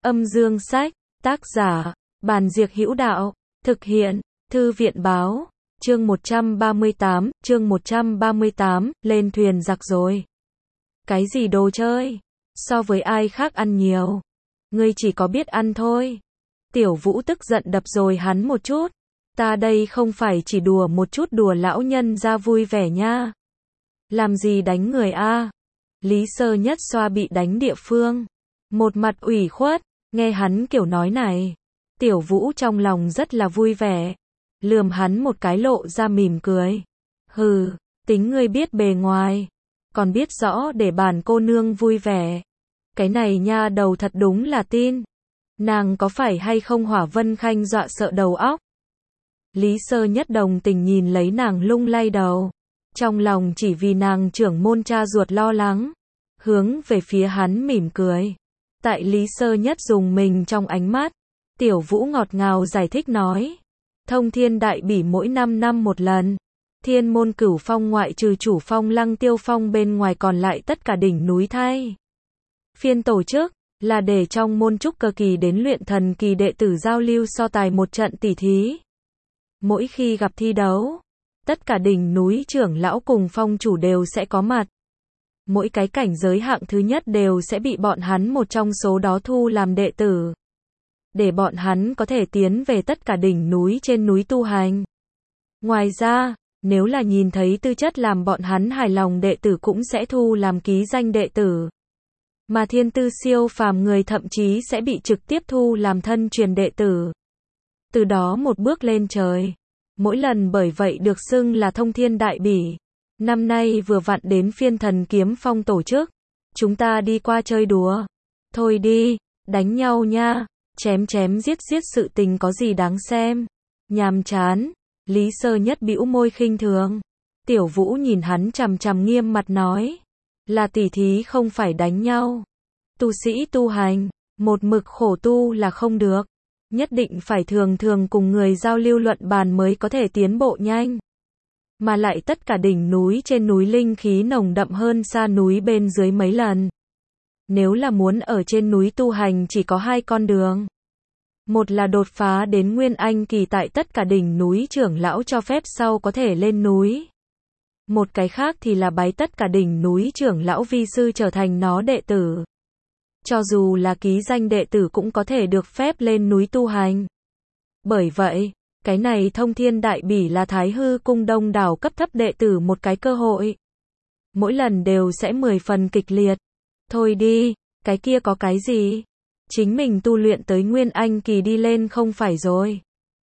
Âm dương sách, tác giả, Bàn Diệc Hữu Đạo, thực hiện, Thư viện báo, chương 138, lên thuyền giặc rồi. Cái gì đồ chơi? So với ai khác ăn nhiều. Ngươi chỉ có biết ăn thôi. Tiểu Vũ tức giận đập rồi hắn một chút. Ta đây không phải chỉ đùa một chút, đùa lão nhân ra vui vẻ nha. Làm gì đánh người a? Lý Sơ Nhất xoa bị đánh địa phương. Một mặt ủy khuất, nghe hắn kiểu nói này. Tiểu Vũ trong lòng rất là vui vẻ. Lườm hắn một cái lộ ra mỉm cười. Hừ, tính ngươi biết bề ngoài. Còn biết rõ để bản cô nương vui vẻ. Cái này nha đầu thật đúng là tin. Nàng có phải hay không Hỏa Vân Khanh dọa sợ đầu óc? Lý Sơ Nhất đồng tình nhìn lấy nàng lung lay đầu. Trong lòng chỉ vì nàng trưởng môn cha ruột lo lắng. Hướng về phía hắn mỉm cười. Tại Lý Sơ Nhất dùng mình trong ánh mắt. Tiểu Vũ ngọt ngào giải thích nói. Thông Thiên Đại Bỉ mỗi 5 năm một lần. Thiên môn Cửu Phong ngoại trừ chủ phong Lăng Tiêu Phong bên ngoài còn lại tất cả đỉnh núi thay phiên tổ chức, là để trong môn trúc cơ kỳ đến luyện thần kỳ đệ tử giao lưu so tài một trận tỉ thí. Mỗi khi gặp thi đấu, tất cả đỉnh núi trưởng lão cùng phong chủ đều sẽ có mặt. Mỗi cái cảnh giới hạng thứ nhất đều sẽ bị bọn hắn một trong số đó thu làm đệ tử. Để bọn hắn có thể tiến về tất cả đỉnh núi trên núi tu hành. Ngoài ra, nếu là nhìn thấy tư chất làm bọn hắn hài lòng đệ tử cũng sẽ thu làm ký danh đệ tử. Mà thiên tư siêu phàm người thậm chí sẽ bị trực tiếp thu làm thân truyền đệ tử. Từ đó một bước lên trời. Mỗi lần bởi vậy được xưng là Thông Thiên Đại Bỉ. Năm nay vừa vặn đến phiên Thần Kiếm Phong tổ chức. Chúng ta đi qua chơi đùa. Thôi đi, đánh nhau nha. Chém chém giết giết sự tình có gì đáng xem. Nhàm chán. Lý Sơ Nhất bĩu môi khinh thường. Tiểu Vũ nhìn hắn chằm chằm nghiêm mặt nói. Là tỉ thí không phải đánh nhau. Tu sĩ tu hành, một mực khổ tu là không được. Nhất định phải thường thường cùng người giao lưu luận bàn mới có thể tiến bộ nhanh. Mà lại tất cả đỉnh núi trên núi linh khí nồng đậm hơn xa núi bên dưới mấy lần. Nếu là muốn ở trên núi tu hành chỉ có hai con đường. Một là đột phá đến Nguyên Anh kỳ tại tất cả đỉnh núi trưởng lão cho phép sau có thể lên núi. Một cái khác thì là bái tất cả đỉnh núi trưởng lão vi sư trở thành nó đệ tử. Cho dù là ký danh đệ tử cũng có thể được phép lên núi tu hành. Bởi vậy, cái này Thông Thiên Đại Bỉ là Thái Hư Cung đông đảo cấp thấp đệ tử một cái cơ hội. Mỗi lần đều sẽ 10 phần kịch liệt. Thôi đi, cái kia có cái gì? Chính mình tu luyện tới Nguyên Anh kỳ đi lên không phải rồi.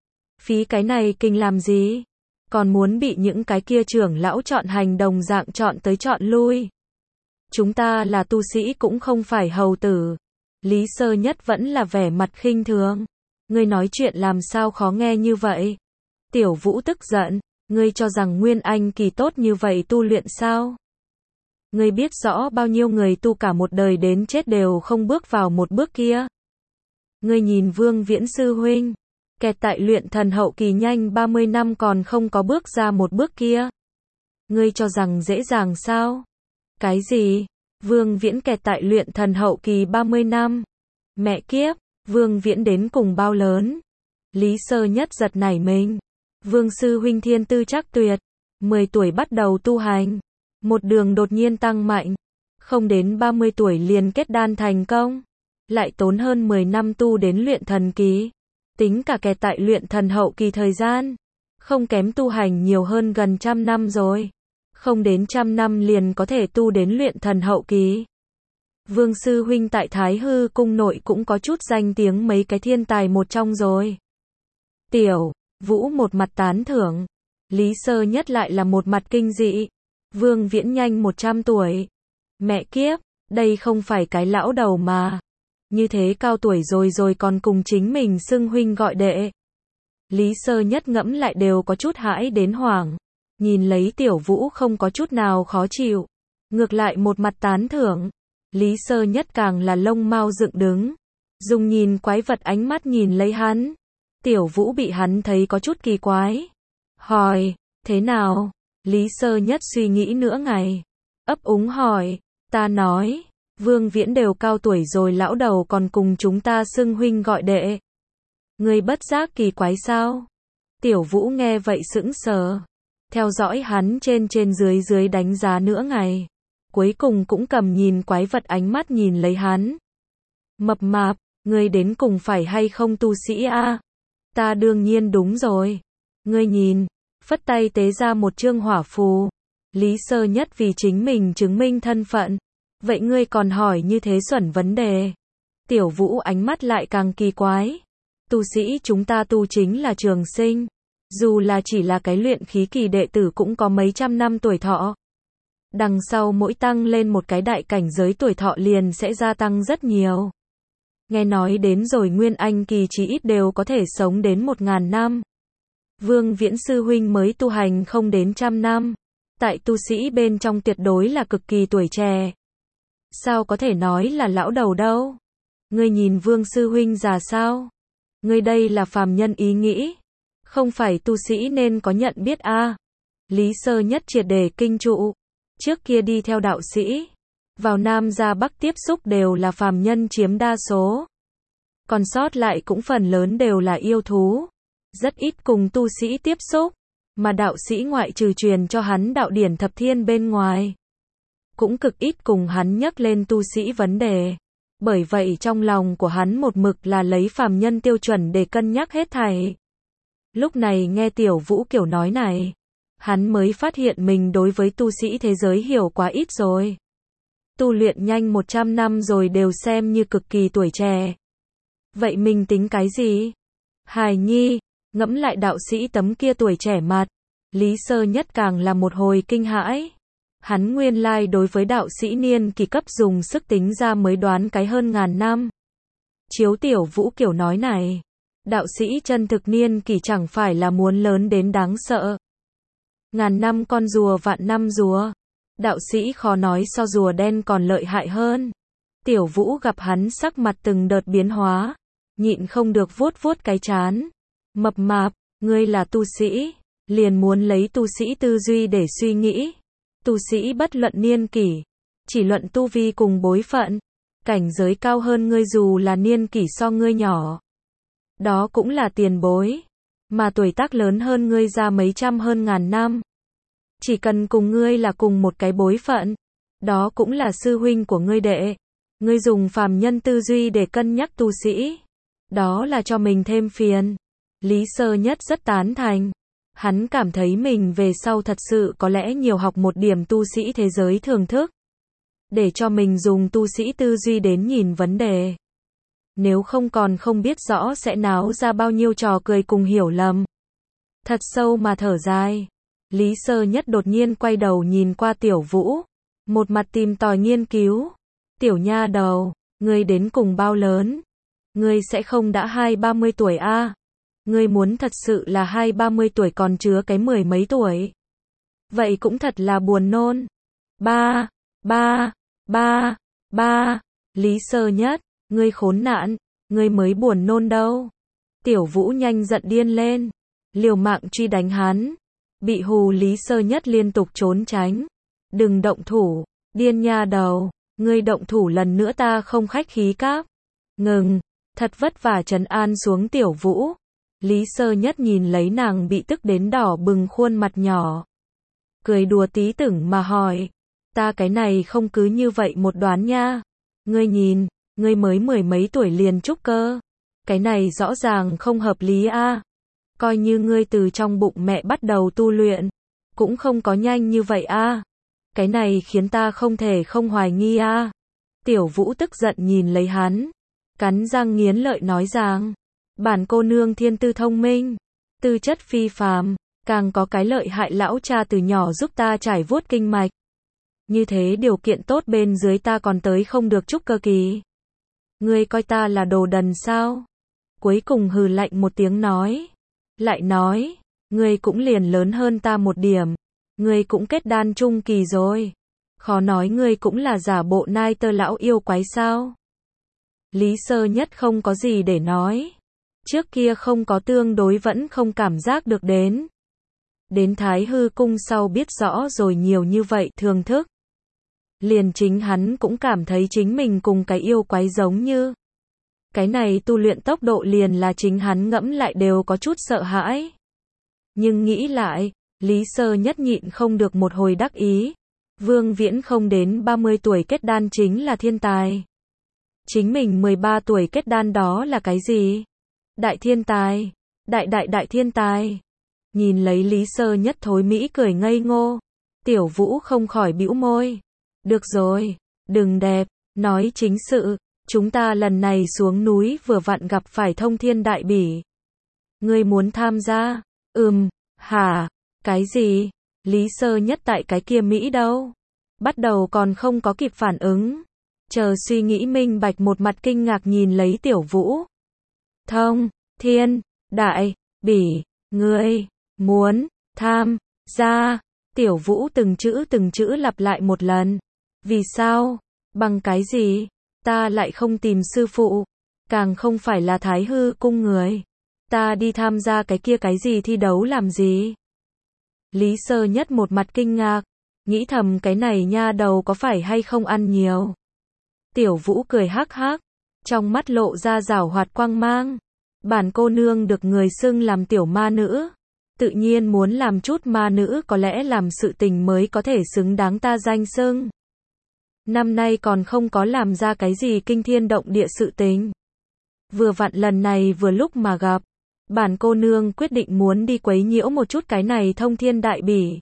Phí cái này kinh làm gì? Còn muốn bị những cái kia trưởng lão chọn hành đồng dạng chọn tới chọn lui. Chúng ta là tu sĩ cũng không phải hầu tử. Lý Sơ Nhất vẫn là vẻ mặt khinh thường. Ngươi nói chuyện làm sao khó nghe như vậy? Tiểu Vũ tức giận. Ngươi cho rằng Nguyên Anh kỳ tốt như vậy tu luyện sao? Ngươi biết rõ bao nhiêu người tu cả một đời đến chết đều không bước vào một bước kia. Ngươi nhìn Vương Viễn sư huynh. Kẹt tại luyện thần hậu kỳ nhanh 30 năm còn không có bước ra một bước kia. Ngươi cho rằng dễ dàng sao? Cái gì? Vương Viễn kẹt tại luyện thần hậu kỳ 30 năm. Mẹ kiếp, Vương Viễn đến cùng bao lớn? Lý Sơ Nhất giật nảy mình. Vương sư huynh thiên tư chắc tuyệt. 10 tuổi bắt đầu tu hành. Một đường đột nhiên tăng mạnh. Không đến 30 tuổi liền kết đan thành công. Lại tốn hơn 10 năm tu đến luyện thần kỳ. Tính cả kẹt tại luyện thần hậu kỳ thời gian. Không kém tu hành nhiều hơn gần 100 năm rồi. Không đến 100 năm liền có thể tu đến luyện thần hậu kỳ. Vương sư huynh tại Thái Hư Cung nội cũng có chút danh tiếng mấy cái thiên tài một trong rồi. Tiểu Vũ một mặt tán thưởng. Lý Sơ Nhất lại là một mặt kinh dị. Vương Viễn nhanh 100 tuổi. Mẹ kiếp, đây không phải cái lão đầu mà. Như thế cao tuổi rồi còn cùng chính mình xưng huynh gọi đệ. Lý Sơ Nhất ngẫm lại đều có chút hãi đến hoảng. Nhìn lấy Tiểu Vũ không có chút nào khó chịu. Ngược lại một mặt tán thưởng. Lý Sơ Nhất càng là lông mao dựng đứng. Dùng nhìn quái vật ánh mắt nhìn lấy hắn. Tiểu Vũ bị hắn thấy có chút kỳ quái. Hỏi, thế nào? Lý Sơ Nhất suy nghĩ nửa ngày. Ấp úng hỏi, ta nói, Vương Viễn đều cao tuổi rồi lão đầu còn cùng chúng ta xưng huynh gọi đệ. Ngươi bất giác kỳ quái sao? Tiểu Vũ nghe vậy sững sờ. Theo dõi hắn trên trên dưới dưới đánh giá nửa ngày. Cuối cùng cũng cầm nhìn quái vật ánh mắt nhìn lấy hắn. Mập mạp, ngươi đến cùng phải hay không tu sĩ a? Ta đương nhiên đúng rồi. Ngươi nhìn, phất tay tế ra một chương hỏa phù. Lý Sơ Nhất vì chính mình chứng minh thân phận. Vậy ngươi còn hỏi như thế xuẩn vấn đề. Tiểu Vũ ánh mắt lại càng kỳ quái. Tu sĩ chúng ta tu chính là trường sinh. Dù là chỉ là cái luyện khí kỳ đệ tử cũng có mấy trăm năm tuổi thọ. Đằng sau mỗi tăng lên một cái đại cảnh giới tuổi thọ liền sẽ gia tăng rất nhiều. Nghe nói đến rồi Nguyên Anh kỳ chí ít đều có thể sống đến 1000 năm. Vương Viễn sư huynh mới tu hành không đến 100 năm. Tại tu sĩ bên trong tuyệt đối là cực kỳ tuổi trẻ. Sao có thể nói là lão đầu đâu? Ngươi nhìn Vương sư huynh già sao? Ngươi đây là phàm nhân ý nghĩ. Không phải tu sĩ nên có nhận biết a. Lý Sơ Nhất triệt để kinh trụ. Trước kia đi theo đạo sĩ. Vào Nam ra Bắc tiếp xúc đều là phàm nhân chiếm đa số. Còn sót lại cũng phần lớn đều là yêu thú. Rất ít cùng tu sĩ tiếp xúc. Mà đạo sĩ ngoại trừ truyền cho hắn đạo điển thập thiên bên ngoài. Cũng cực ít cùng hắn nhắc lên tu sĩ vấn đề. Bởi vậy trong lòng của hắn một mực là lấy phàm nhân tiêu chuẩn để cân nhắc hết thảy. Lúc này nghe Tiểu Vũ kiểu nói này. Hắn mới phát hiện mình đối với tu sĩ thế giới hiểu quá ít rồi. Tu luyện nhanh 100 năm rồi đều xem như cực kỳ tuổi trẻ. Vậy mình tính cái gì? Hài nhi, ngẫm lại đạo sĩ tấm kia tuổi trẻ mặt. Lý Sơ Nhất càng là một hồi kinh hãi. Hắn nguyên lai đối với đạo sĩ niên kỳ cấp dùng sức tính ra mới đoán cái hơn 1000 năm. Chiếu Tiểu Vũ kiểu nói này. Đạo sĩ chân thực niên kỳ chẳng phải là muốn lớn đến đáng sợ. 1000 năm con rùa vạn năm rùa. Đạo sĩ khó nói so rùa đen còn lợi hại hơn. Tiểu Vũ gặp hắn sắc mặt từng đợt biến hóa. Nhịn không được vuốt vuốt cái trán. Mập mạp, ngươi là tu sĩ. Liền muốn lấy tu sĩ tư duy để suy nghĩ. Tu sĩ bất luận niên kỷ. Chỉ luận tu vi cùng bối phận. Cảnh giới cao hơn ngươi dù là niên kỷ so ngươi nhỏ. Đó cũng là tiền bối. Mà tuổi tác lớn hơn ngươi ra mấy trăm hơn 1000 năm. Chỉ cần cùng ngươi là cùng một cái bối phận. Đó cũng là sư huynh của ngươi đệ. Ngươi dùng phàm nhân tư duy để cân nhắc tu sĩ. Đó là cho mình thêm phiền. Lý Sơ Nhất rất tán thành. Hắn cảm thấy mình về sau thật sự có lẽ nhiều học một điểm tu sĩ thế giới thưởng thức. Để cho mình dùng tu sĩ tư duy đến nhìn vấn đề. Nếu không còn không biết rõ sẽ náo ra bao nhiêu trò cười cùng hiểu lầm. Thật sâu mà thở dài. Lý Sơ Nhất đột nhiên quay đầu nhìn qua Tiểu Vũ. Một mặt tìm tòi nghiên cứu. Tiểu nha đầu, ngươi đến cùng bao lớn? Ngươi sẽ không đã 20-30 tuổi a? Ngươi muốn thật sự là 20-30 tuổi còn chứa cái 10 mấy tuổi. Vậy cũng thật là buồn nôn. Ba. Lý Sơ Nhất, ngươi khốn nạn, ngươi mới buồn nôn đâu. Tiểu Vũ nhanh giận điên lên. Liều mạng truy đánh hắn. Bị hù Lý Sơ Nhất liên tục trốn tránh. Đừng động thủ, điên nha đầu. Ngươi động thủ lần nữa ta không khách khí cáp. Ngừng, thật vất vả trấn an xuống Tiểu Vũ. Lý Sơ Nhất nhìn lấy nàng bị tức đến đỏ bừng khuôn mặt nhỏ. Cười đùa tí tửng mà hỏi. Ta cái này không cứ như vậy một đoán nha. Ngươi nhìn, ngươi mới 10 mấy tuổi liền trúc cơ. Cái này rõ ràng không hợp lý a. Coi như ngươi từ trong bụng mẹ bắt đầu tu luyện. Cũng không có nhanh như vậy a. Cái này khiến ta không thể không hoài nghi a. Tiểu Vũ tức giận nhìn lấy hắn. Cắn răng nghiến lợi nói rằng. Bản cô nương thiên tư thông minh. Tư chất phi phàm. Càng có cái lợi hại lão cha từ nhỏ giúp ta trải vuốt kinh mạch. Như thế điều kiện tốt bên dưới ta còn tới không được trúc cơ kỳ. Ngươi coi ta là đồ đần sao? Cuối cùng hừ lạnh một tiếng nói. Lại nói, ngươi cũng liền lớn hơn ta một điểm. Ngươi cũng kết đan trung kỳ rồi. Khó nói ngươi cũng là giả bộ nai tơ lão yêu quái sao? Lý Sơ Nhất không có gì để nói. Trước kia không có tương đối vẫn không cảm giác được đến. Đến Thái Hư Cung sau biết rõ rồi nhiều như vậy thường thức. Liền chính hắn cũng cảm thấy chính mình cùng cái yêu quái giống như. Cái này tu luyện tốc độ liền là chính hắn ngẫm lại đều có chút sợ hãi. Nhưng nghĩ lại, Lý Sơ Nhất nhịn không được một hồi đắc ý. Vương Viễn không đến 30 tuổi kết đan chính là thiên tài. Chính mình 13 tuổi kết đan đó là cái gì? Đại thiên tài. Đại thiên tài. Nhìn lấy Lý Sơ Nhất thối mỹ cười ngây ngô. Tiểu Vũ không khỏi bĩu môi. Được rồi, đừng đẹp, nói chính sự. Chúng ta lần này xuống núi vừa vặn gặp phải thông thiên đại bỉ. Ngươi muốn tham gia? Hả? Cái gì? Lý Sơ Nhất tại cái kia Mỹ đâu? Bắt đầu còn không có kịp phản ứng. Chờ suy nghĩ minh bạch một mặt kinh ngạc nhìn lấy Tiểu Vũ. Thông, thiên, đại, bỉ, ngươi, muốn, tham, gia. Tiểu Vũ từng chữ lặp lại một lần. Vì sao? Bằng cái gì? Ta lại không tìm sư phụ. Càng không phải là Thái Hư cung người. Ta đi tham gia cái kia cái gì thi đấu làm gì? Lý Sơ Nhất một mặt kinh ngạc. Nghĩ thầm cái này nha đầu có phải hay không ăn nhiều. Tiểu Vũ cười hắc hắc. Trong mắt lộ ra giảo hoạt quang mang. Bản cô nương được người xưng làm tiểu ma nữ. Tự nhiên muốn làm chút ma nữ có lẽ làm sự tình mới có thể xứng đáng ta danh xưng. Năm nay còn không có làm ra cái gì kinh thiên động địa sự tình. Vừa vặn lần này vừa lúc mà gặp. Bản cô nương quyết định muốn đi quấy nhiễu một chút cái này thông thiên đại bỉ.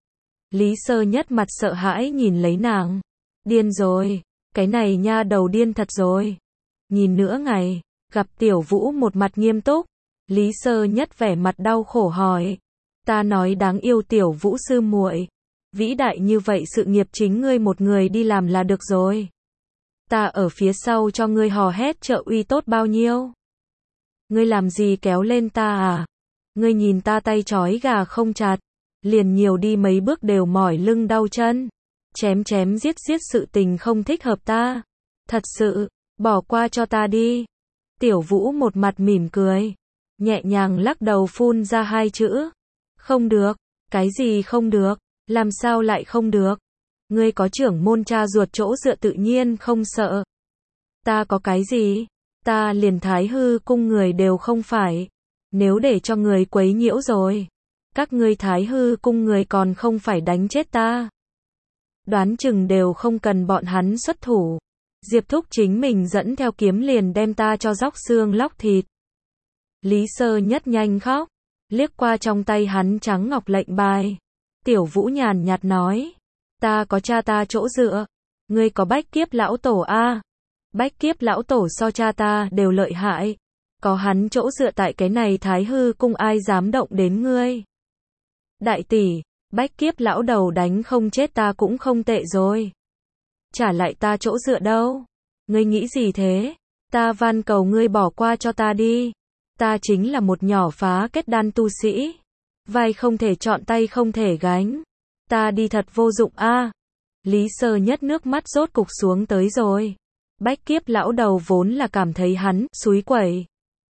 Lý Sơ Nhất mặt sợ hãi nhìn lấy nàng. Điên rồi. Cái này nha đầu điên thật rồi. Nhìn nữa ngày. Gặp Tiểu Vũ một mặt nghiêm túc. Lý Sơ Nhất vẻ mặt đau khổ hỏi. Ta nói đáng yêu Tiểu Vũ sư muội. Vĩ đại như vậy sự nghiệp chính ngươi một người đi làm là được rồi. Ta ở phía sau cho ngươi hò hét trợ uy tốt bao nhiêu. Ngươi làm gì kéo lên ta à? Ngươi nhìn ta tay trói gà không chặt. Liền nhiều đi mấy bước đều mỏi lưng đau chân. Chém giết sự tình không thích hợp ta. Thật sự, bỏ qua cho ta đi. Tiểu Vũ một mặt mỉm cười. Nhẹ nhàng lắc đầu phun ra hai chữ. Không được. Cái gì không được? Làm sao lại không được? Ngươi có trưởng môn cha ruột chỗ dựa tự nhiên không sợ. Ta có cái gì? Ta liền Thái Hư cung người đều không phải. Nếu để cho người quấy nhiễu rồi. Các ngươi Thái Hư cung người còn không phải đánh chết ta. Đoán chừng đều không cần bọn hắn xuất thủ. Diệp Thúc chính mình dẫn theo kiếm liền đem ta cho róc xương lóc thịt. Lý Sơ Nhất nhanh khóc. Liếc qua trong tay hắn trắng ngọc lệnh bài. Tiểu Vũ nhàn nhạt nói. Ta có cha ta chỗ dựa. Ngươi có Bách Kiếp lão tổ a. Bách Kiếp lão tổ so cha ta đều lợi hại. Có hắn chỗ dựa tại cái này Thái Hư cung ai dám động đến ngươi. Đại tỷ, Bách Kiếp lão đầu đánh không chết ta cũng không tệ rồi. Trả lại ta chỗ dựa đâu. Ngươi nghĩ gì thế? Ta van cầu ngươi bỏ qua cho ta đi. Ta chính là một nhỏ phá kết đan tu sĩ. Vai không thể chọn tay không thể gánh. Ta đi thật vô dụng a. Lý Sơ Nhất nước mắt rốt cục xuống tới rồi. Bách Kiếp lão đầu vốn là cảm thấy hắn xúi quẩy.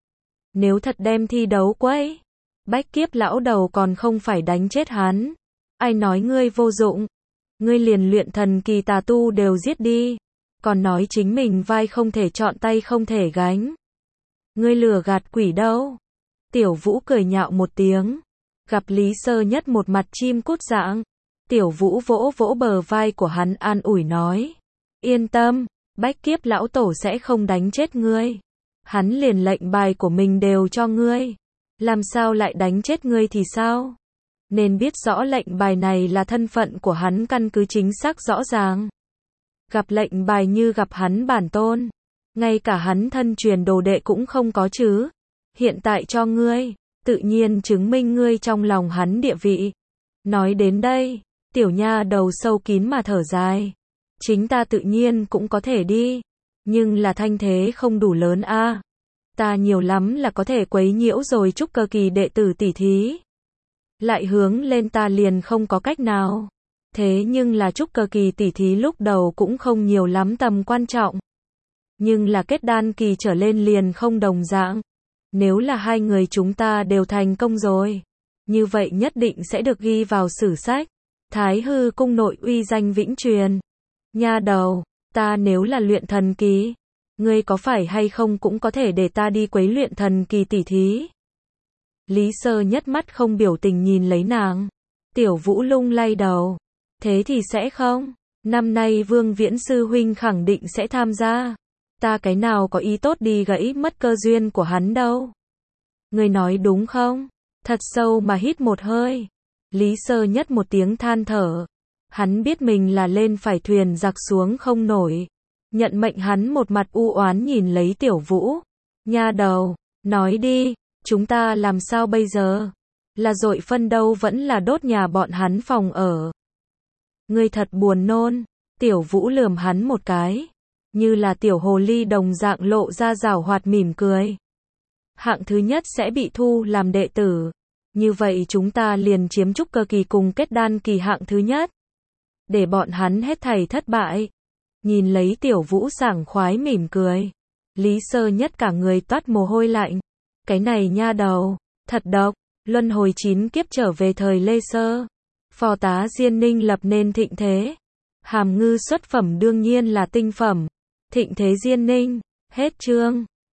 Nếu thật đem thi đấu quấy, Bách Kiếp lão đầu còn không phải đánh chết hắn. Ai nói ngươi vô dụng? Ngươi liền luyện thần kỳ tà tu đều giết đi. Còn nói chính mình vai không thể chọn tay không thể gánh. Ngươi lừa gạt quỷ đâu? Tiểu Vũ cười nhạo một tiếng. Gặp Lý Sơ Nhất một mặt chim cút dạng. Tiểu Vũ vỗ vỗ bờ vai của hắn an ủi nói. Yên tâm, Bách Kiếp lão tổ sẽ không đánh chết ngươi. Hắn liền lệnh bài của mình đều cho ngươi. Làm sao lại đánh chết ngươi thì sao? Nên biết rõ lệnh bài này là thân phận của hắn căn cứ chính xác rõ ràng. Gặp lệnh bài như gặp hắn bản tôn. Ngay cả hắn thân truyền đồ đệ cũng không có chứ. Hiện tại cho ngươi, tự nhiên chứng minh ngươi trong lòng hắn địa vị. Nói đến đây, tiểu nha đầu sâu kín mà thở dài. Chính ta tự nhiên cũng có thể đi. Nhưng là thanh thế không đủ lớn a. Ta nhiều lắm là có thể quấy nhiễu rồi trúc cơ kỳ đệ tử tỷ thí. Lại hướng lên ta liền không có cách nào. Thế nhưng là trúc cơ kỳ tỷ thí lúc đầu cũng không nhiều lắm tầm quan trọng. Nhưng là kết đan kỳ trở lên liền không đồng dạng. Nếu là hai người chúng ta đều thành công rồi, như vậy nhất định sẽ được ghi vào sử sách. Thái Hư cung nội uy danh vĩnh truyền. Nha đầu, ta nếu là luyện thần kỳ, ngươi có phải hay không cũng có thể để ta đi quấy luyện thần kỳ tỉ thí. Lý Sơ Nhất mắt không biểu tình nhìn lấy nàng. Tiểu Vũ lung lay đầu. Thế thì sẽ không. Năm nay Vương Viễn Sư Huynh khẳng định sẽ tham gia. Ta cái nào có ý tốt đi gãy mất cơ duyên của hắn đâu. Ngươi nói đúng không? Thật sâu mà hít một hơi. Lý Sơ Nhất một tiếng than thở. Hắn biết mình là lên phải thuyền giặc xuống không nổi. Nhận mệnh hắn một mặt u oán nhìn lấy Tiểu Vũ. Nha đầu, nói đi, chúng ta làm sao bây giờ? Là dội phân đâu vẫn là đốt nhà bọn hắn phòng ở. Ngươi thật buồn nôn. Tiểu Vũ lườm hắn một cái. Như là tiểu hồ ly đồng dạng lộ ra giảo hoạt mỉm cười. Hạng thứ nhất sẽ bị thu làm đệ tử. Như vậy chúng ta liền chiếm trúc cơ kỳ cùng kết đan kỳ hạng thứ nhất. Để bọn hắn hết thảy thất bại. Nhìn lấy Tiểu Vũ sảng khoái mỉm cười. Lý Sơ Nhất cả người toát mồ hôi lạnh. Cái này nha đầu, thật độc. Luân hồi 9 kiếp trở về thời Lê Sơ. Phò tá Diên Ninh lập nên thịnh thế. Hàm ngư xuất phẩm đương nhiên là tinh phẩm. Thịnh thế Diên Ninh. Hết chương.